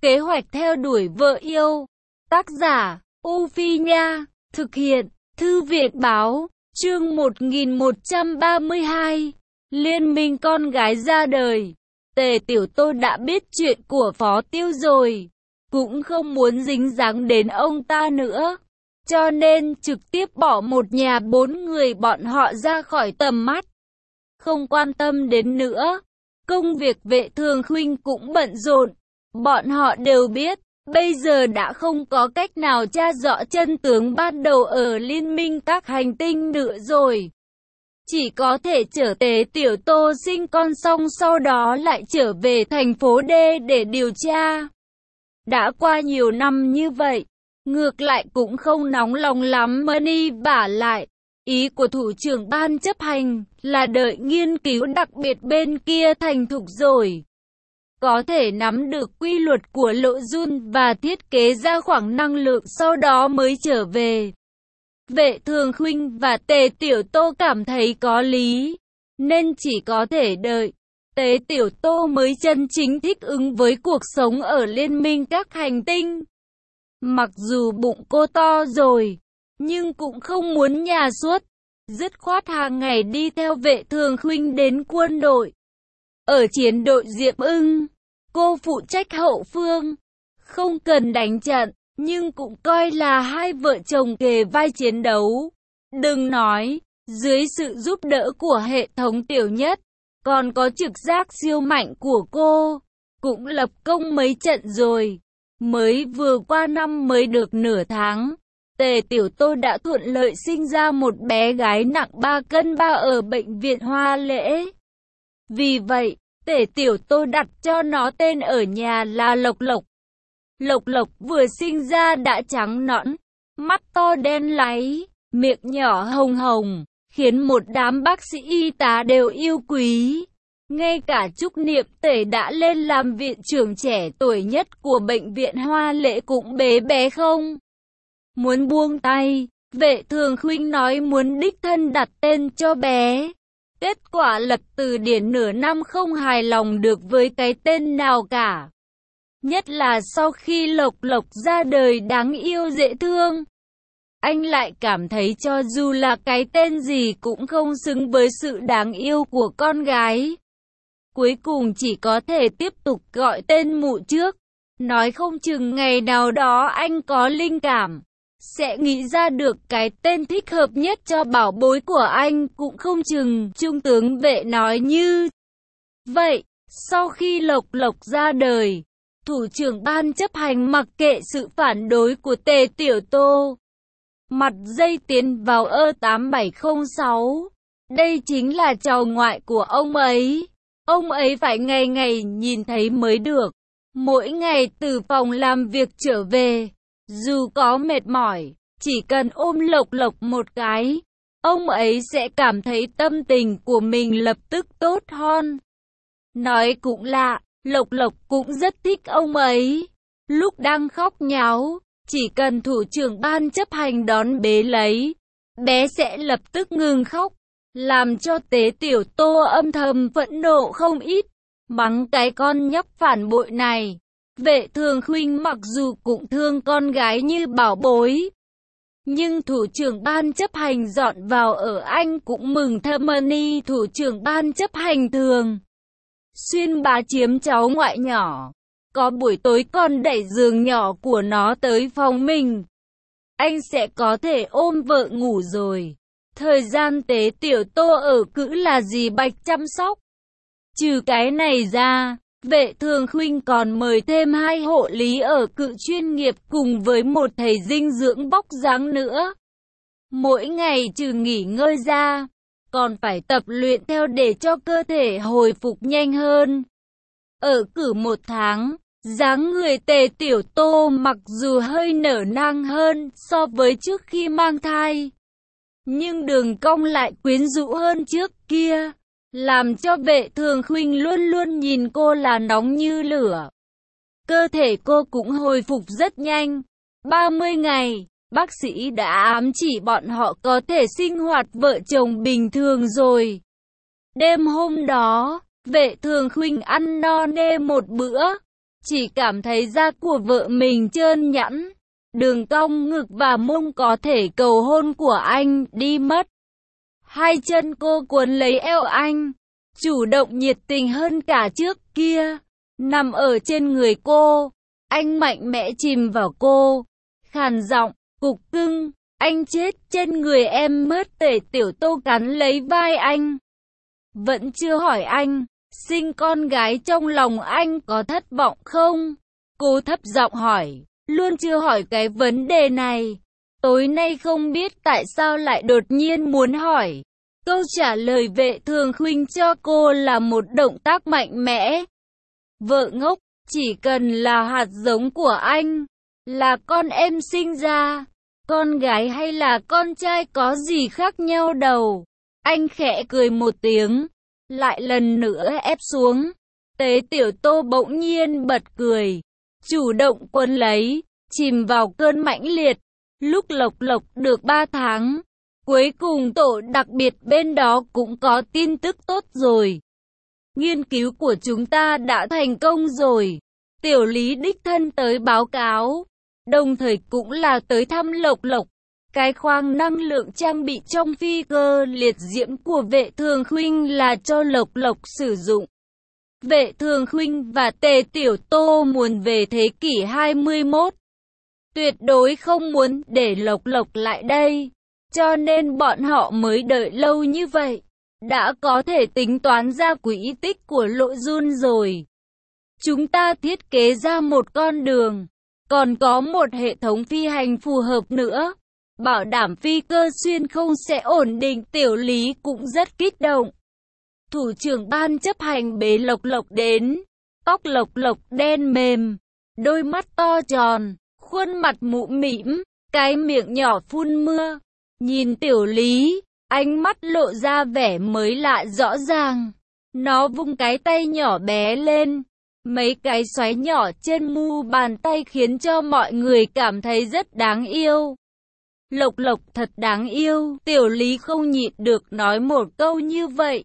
Kế hoạch theo đuổi vợ yêu. Tác giả, U Phi Nha. Thực hiện, Thư viện Báo. Chương 1132. Liên minh con gái ra đời. Tề Tiểu Tô đã biết chuyện của Phó Tiêu rồi, cũng không muốn dính dáng đến ông ta nữa, cho nên trực tiếp bỏ một nhà 4 người bọn họ ra khỏi tầm mắt, không quan tâm đến nữa. Công việc Vệ Thường Khuynh cũng bận rộn, bọn họ đều biết, bây giờ đã không có cách nào tra rõ chân tướng ban đầu ở liên minh các hành tinh nữa rồi. Chỉ có thể chở Tế Tiểu Tô sinh con xong sau đó lại trở về thành phố D để điều tra. Đã qua nhiều năm như vậy, ngược lại cũng không nóng lòng lắm Money vả lại. Ý của thủ trưởng ban chấp hành là đợi nghiên cứu đặc biệt bên kia thành thục rồi, có thể nắm được quy luật của lộ Jun và thiết kế ra khoảng năng lượng sau đó mới trở về. Vệ Thường Khuynh và Tề Tiểu Tô cảm thấy có lý, nên chỉ có thể đợi. Tề Tiểu Tô mới chân chính thích ứng với cuộc sống ở liên minh các hành tinh. Mặc dù bụng cô to rồi, nhưng cũng không muốn nhà suốt, dứt khoát hàng ngày đi theo Vệ Thường Khuynh đến quân đội. Ở chiến đội Diệm Ưng, cô phụ trách hậu phương, không cần đánh trận, nhưng cũng coi là hai vợ chồng kề vai chiến đấu. Đừng nói, dưới sự giúp đỡ của hệ thống Tiểu Nhất, còn có trực giác siêu mạnh của cô, cũng lập công mấy trận rồi. Mới vừa qua năm mới được nửa tháng, Tề Tiểu Tô đã thuận lợi sinh ra một bé gái nặng 3 cân 3 ở bệnh viện Hoa Lễ. Vì vậy, Tề Tiểu Tô đặt cho nó tên ở nhà là Lộc Lộc. Lộc Lộc vừa sinh ra đã trắng nõn, mắt to đen láy, miệng nhỏ hồng hồng, khiến một đám bác sĩ y tá đều yêu quý. Ngay cả Trúc Niệm Tể đã lên làm viện trưởng trẻ tuổi nhất của bệnh viện Hoa Lễ cũng bế bé không muốn buông tay. Vệ Thường Khuynh nói muốn đích thân đặt tên cho bé. Kết quả Lật Từ Điển nửa năm không hài lòng được với cái tên nào cả. Nhất là sau khi Lộc Lộc ra đời đáng yêu dễ thương, anh lại cảm thấy cho dù là cái tên gì cũng không xứng với sự đáng yêu của con gái. Cuối cùng chỉ có thể tiếp tục gọi tên mụ trước. Nói không chừng ngày nào đó anh có linh cảm, sẽ nghĩ ra được cái tên thích hợp nhất cho bảo bối của anh cũng không chừng. Trung tướng Vệ nói như vậy. Sau khi Lộc Lộc ra đời, thủ trưởng ban chấp hành mặc kệ sự phản đối của Tề Tiểu Tô, mặt dây tiến vào E8706. Đây chính là cháu ngoại của ông ấy. Ông ấy phải ngày ngày nhìn thấy mới được. Mỗi ngày từ phòng làm việc trở về, dù có mệt mỏi, chỉ cần ôm Lộc Lộc một cái, ông ấy sẽ cảm thấy tâm tình của mình lập tức tốt hơn. Nói cũng lạ, Lộc Lộc cũng rất thích ông ấy. Lúc đang khóc nháo, chỉ cần thủ trưởng ban chấp hành đón bế lấy, bé sẽ lập tức ngừng khóc, làm cho Tế Tiểu Tô âm thầm phẫn nộ không ít, mắng cái con nhóc phản bội này. Vệ Thường Khuynh mặc dù cũng thương con gái như bảo bối, nhưng thủ trưởng ban chấp hành dọn vào ở anh cũng mừng thầm. Money thủ trưởng ban chấp hành thường xuyên bá chiếm cháu ngoại nhỏ, có buổi tối còn đẩy giường nhỏ của nó tới phòng mình. Anh sẽ có thể ôm vợ ngủ rồi. Thời gian Tế Tiểu Tô ở cữ là dì Bạch chăm sóc. Trừ cái này ra, Vệ Thường Khuynh còn mời thêm 2 hộ lý ở cự chuyên nghiệp cùng với một thầy dinh dưỡng vóc dáng nữa. Mỗi ngày trừ nghỉ ngơi ra, còn phải tập luyện theo để cho cơ thể hồi phục nhanh hơn. Ở cử 1 tháng, dáng người Tề Tiểu Tô mặc dù hơi nở nang hơn so với trước khi mang thai, nhưng đường cong lại quyến rũ hơn trước kia, làm cho Vệ Thường Khuynh luôn luôn nhìn cô là nóng như lửa. Cơ thể cô cũng hồi phục rất nhanh. 30 ngày, bác sĩ đã ám chỉ bọn họ có thể sinh hoạt vợ chồng bình thường rồi. Đêm hôm đó, Vệ Thường Khuynh ăn no nê một bữa, chỉ cảm thấy da của vợ mình trơn nhẵn, đường cong ngực và mông có thể cầu hôn của anh đi mất. Hai chân cô cuốn lấy eo anh, chủ động nhiệt tình hơn cả trước kia, nằm ở trên người cô. Anh mạnh mẽ chìm vào cô, khàn giọng, cục cưng, anh chết trên người em mất. Tề Tiểu Tô cắn lấy vai anh. Vẫn chưa hỏi anh, sinh con gái trong lòng anh có thất vọng không? Cô thấp giọng hỏi, luôn chưa hỏi cái vấn đề này. Tối nay không biết tại sao lại đột nhiên muốn hỏi. Câu trả lời Vệ Thường Khuynh cho cô là một động tác mạnh mẽ. Vợ ngốc, chỉ cần là hạt giống của anh, là con em sinh ra, con gái hay là con trai có gì khác nhau đâu. Anh khẽ cười một tiếng, lại lần nữa ép xuống. Tế Tiểu Tô bỗng nhiên bật cười, chủ động quấn lấy, chìm vào cơn mãnh liệt. Lúc Lộc Lộc được 3 tháng, cuối cùng tổ đặc biệt bên đó cũng có tin tức tốt rồi. Nghiên cứu của chúng ta đã thành công rồi. Tiểu Lý đích thân tới báo cáo, đồng thời cũng là tới thăm Lộc Lộc. Cái khoang năng lượng trang bị trong phi cơ liệt diễm của Vệ Thường Khuynh là cho Lộc Lộc sử dụng. Vệ Thường Khuynh và Tề Tiểu Tô muốn về thế kỷ 21. Tuyệt đối không muốn để Lộc Lộc lại đây, cho nên bọn họ mới đợi lâu như vậy. Đã có thể tính toán ra quỹ tích của Lộ Jun rồi. Chúng ta thiết kế ra một con đường, còn có một hệ thống phi hành phù hợp nữa, bảo đảm phi cơ xuyên không sẽ ổn định. Tiểu Lý cũng rất kích động. Thủ trưởng ban chấp hành bế Lộc Lộc đến, tóc Lộc Lộc đen mềm, đôi mắt to tròn, khuôn mặt mũm mĩm, cái miệng nhỏ phun mưa. Nhìn Tiểu Lý, ánh mắt lộ ra vẻ mới lạ rõ ràng. Nó vung cái tay nhỏ bé lên, mấy cái xoáy nhỏ trên mu bàn tay khiến cho mọi người cảm thấy rất đáng yêu. Lộc Lộc thật đáng yêu, Tiểu Lý không nhịn được nói một câu như vậy.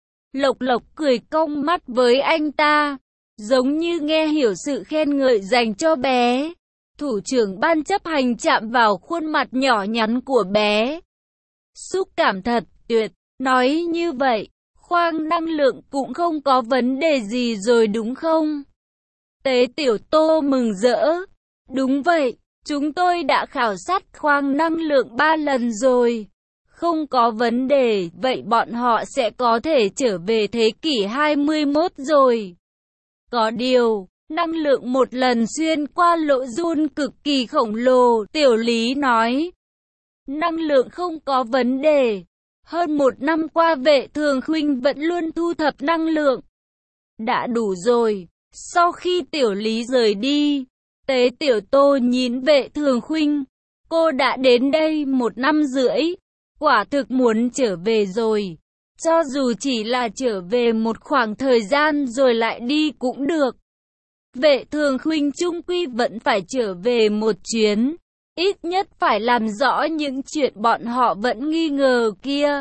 Lộc Lộc cười cong mắt với anh ta, giống như nghe hiểu sự khen ngợi dành cho bé. Thủ trưởng ban chấp hành chạm vào khuôn mặt nhỏ nhắn của bé. Xúc cảm thật tuyệt, nói như vậy, khoang năng lượng cũng không có vấn đề gì rồi đúng không? Tế Tiểu Tô mừng rỡ. Đúng vậy, chúng tôi đã khảo sát khoang năng lượng 3 lần rồi. Không có vấn đề, vậy bọn họ sẽ có thể trở về thế kỷ 21 rồi. Có điều, năng lượng một lần xuyên qua Lộ Jun cực kỳ khổng lồ, Tiểu Lý nói. Năng lượng không có vấn đề. Hơn 1 năm qua Vệ Thường Khuynh vẫn luôn thu thập năng lượng. Đã đủ rồi. Sau khi Tiểu Lý rời đi, Tế Tiểu Tô nhìn Vệ Thường Khuynh. Cô đã đến đây 1 năm rưỡi. Quả thực muốn trở về rồi. Cho dù chỉ là trở về một khoảng thời gian rồi lại đi cũng được. Vệ Thường Khuynh chung quy vẫn phải trở về một chuyến. Ít nhất phải làm rõ những chuyện bọn họ vẫn nghi ngờ kia.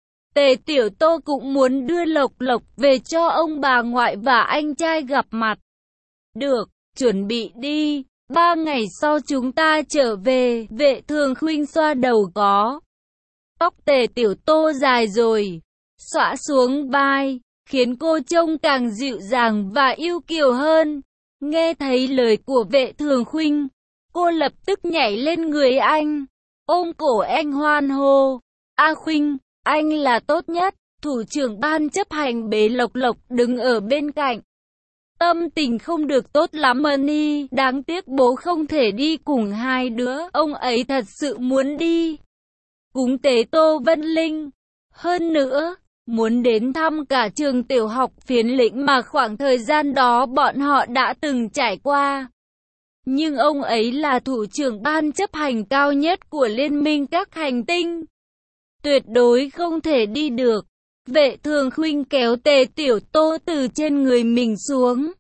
Tề Tiểu Tô cũng muốn đưa Lộc Lộc về cho ông bà ngoại và anh trai gặp mặt. Được, chuẩn bị đi. 3 ngày sau chúng ta trở về. Vệ Thường Khuynh xoa đầu có tóc Tề Tiểu Tô dài rồi, xõa xuống vai, khiến cô trông càng dịu dàng và yêu kiều hơn. Nghe thấy lời của Vệ Thường Khuynh, cô lập tức nhảy lên người anh, ôm cổ anh hoan hô. A Khuynh, anh là tốt nhất. Thủ trưởng ban chấp hành bế Lộc Lộc đứng ở bên cạnh. Tâm tình không được tốt lắm Money, đáng tiếc bố không thể đi cùng hai đứa, ông ấy thật sự muốn đi cúng tế Tô Vân Linh. Hơn nữa, muốn đến thăm cả trường tiểu học Phiến Lĩnh mà khoảng thời gian đó bọn họ đã từng trải qua. Nhưng ông ấy là thủ trưởng ban chấp hành cao nhất của Liên minh các hành tinh, tuyệt đối không thể đi được. Vệ Thường Khuynh kéo Tề Tiểu Tô từ trên người mình xuống,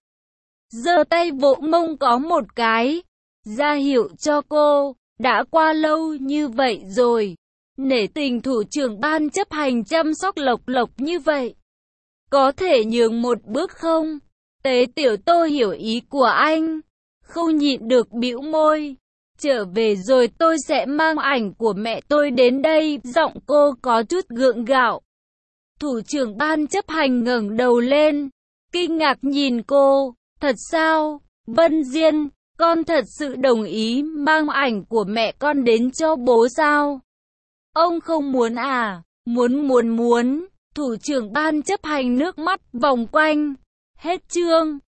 giơ tay vỗ mông có một cái, ra hiệu cho cô, đã qua lâu như vậy rồi, nể tình thủ trưởng ban chấp hành chăm sóc Lộc Lộc như vậy, có thể nhường một bước không? Tế Tiểu Tô hiểu ý của anh, không nhịn được bĩu môi. Trở về rồi tôi sẽ mang ảnh của mẹ tôi đến đây, giọng cô có chút gượng gạo. Thủ trưởng ban chấp hành ngẩng đầu lên, kinh ngạc nhìn cô, thật sao, Vân Diên, con thật sự đồng ý mang ảnh của mẹ con đến cho bố sao? Ông không muốn à? Muốn. Thủ trưởng ban chấp hành nước mắt vòng quanh. Hết chương.